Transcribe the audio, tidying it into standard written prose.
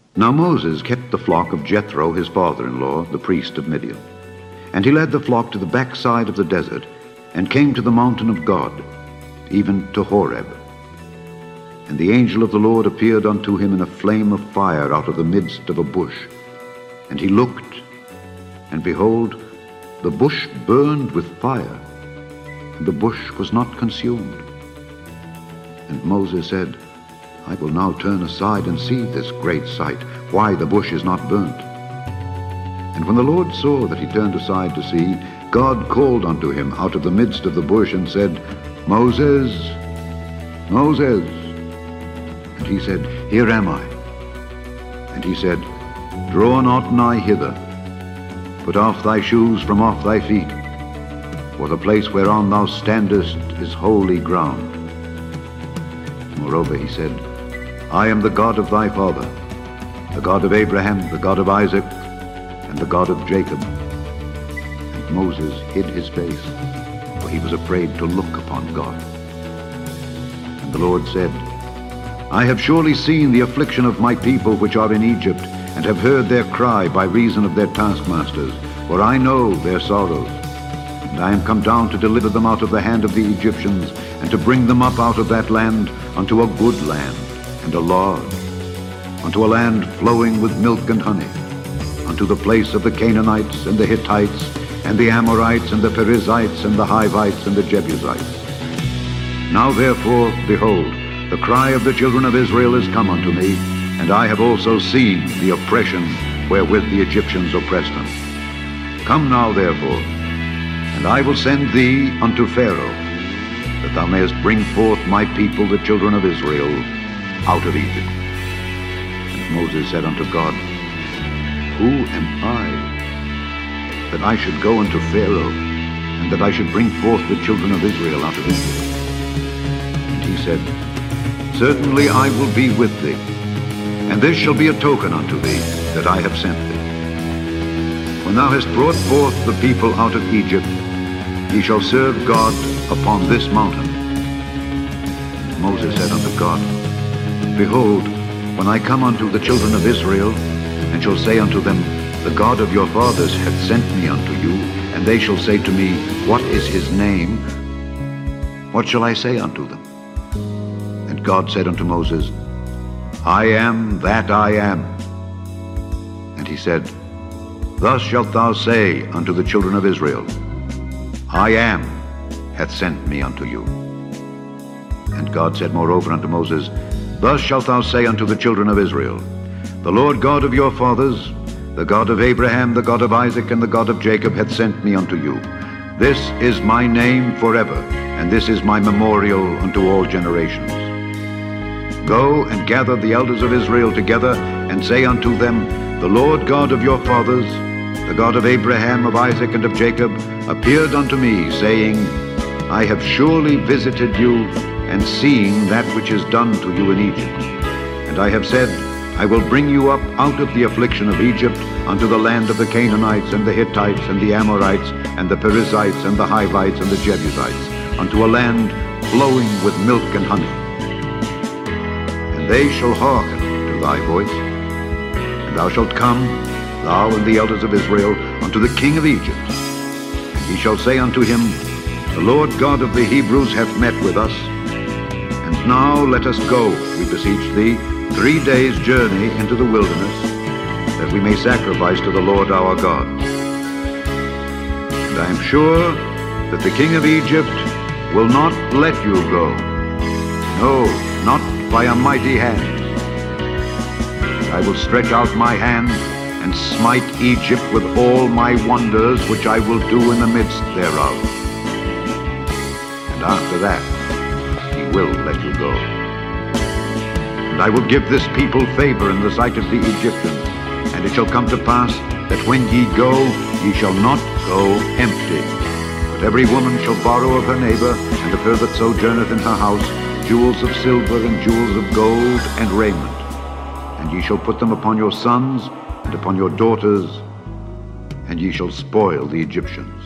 Now Moses kept the flock of Jethro, his father-in-law, the priest of Midian. And he led the flock to the backside of the desert, and came to the mountain of God, even to Horeb. And the angel of the Lord appeared unto him in a flame of fire out of the midst of a bush. And he looked, and behold, the bush burned with fire, and the bush was not consumed. And Moses said, I will now turn aside and see this great sight, why the bush is not burnt. And when the Lord saw that he turned aside to see, God called unto him out of the midst of the bush and said, Moses, Moses. And he said, Here am I. And he said, Draw not nigh hither. Put off thy shoes from off thy feet, for the place whereon thou standest is holy ground. Moreover he said, I am the God of thy father, the God of Abraham, the God of Isaac, and the God of Jacob. And Moses hid his face, for he was afraid to look upon God. And the Lord said, I have surely seen the affliction of my people which are in Egypt, and have heard their cry by reason of their taskmasters, for I know their sorrows. And I am come down to deliver them out of the hand of the Egyptians, and to bring them up out of that land unto a good land, and a large, unto a land flowing with milk and honey, unto the place of the Canaanites, and the Hittites, and the Amorites, and the Perizzites, and the Hivites, and the Jebusites. Now therefore, behold, the cry of the children of Israel is come unto me, and I have also seen the oppression wherewith the Egyptians oppressed them. Come now therefore, and I will send thee unto Pharaoh, that thou mayest bring forth my people, the children of Israel, out of Egypt. And Moses said unto God, Who am I, that I should go unto Pharaoh, and that I should bring forth the children of Israel out of Egypt? And he said, Certainly I will be with thee, and this shall be a token unto thee, that I have sent thee. When thou hast brought forth the people out of Egypt, ye shall serve God upon this mountain. And Moses said unto God, Behold, when I come unto the children of Israel, and shall say unto them, The God of your fathers hath sent me unto you, and they shall say to me, What is his name? What shall I say unto them? And God said unto Moses, I am that I am. And he said, Thus shalt thou say unto the children of Israel, I am hath sent me unto you. And God said moreover unto Moses, Thus shalt thou say unto the children of Israel, The Lord God of your fathers, the God of Abraham, the God of Isaac, and the God of Jacob hath sent me unto you. This is my name forever, and this is my memorial unto all generations. Go and gather the elders of Israel together, and say unto them, The Lord God of your fathers, the God of Abraham, of Isaac, and of Jacob, appeared unto me, saying, I have surely visited you, and seen that which is done to you in Egypt. And I have said, I will bring you up out of the affliction of Egypt unto the land of the Canaanites, and the Hittites, and the Amorites, and the Perizzites, and the Hivites, and the Jebusites, unto a land flowing with milk and honey. And they shall hearken to thy voice, and thou shalt come, thou and the elders of Israel, unto the king of Egypt. And he shall say unto him, The Lord God of the Hebrews hath met with us. And now let us go, we beseech thee, 3 days' journey into the wilderness, that we may sacrifice to the Lord our God. And I am sure that the king of Egypt will not let you go, no, not by a mighty hand. I will stretch out my hand and smite Egypt with all my wonders, which I will do in the midst thereof. And after that, he will let you go. And I will give this people favor in the sight of the Egyptians. And it shall come to pass that when ye go, ye shall not go empty. But every woman shall borrow of her neighbor, and of her that sojourneth in her house, jewels of silver and jewels of gold and raiment. And ye shall put them upon your sons and upon your daughters, and ye shall spoil the Egyptians.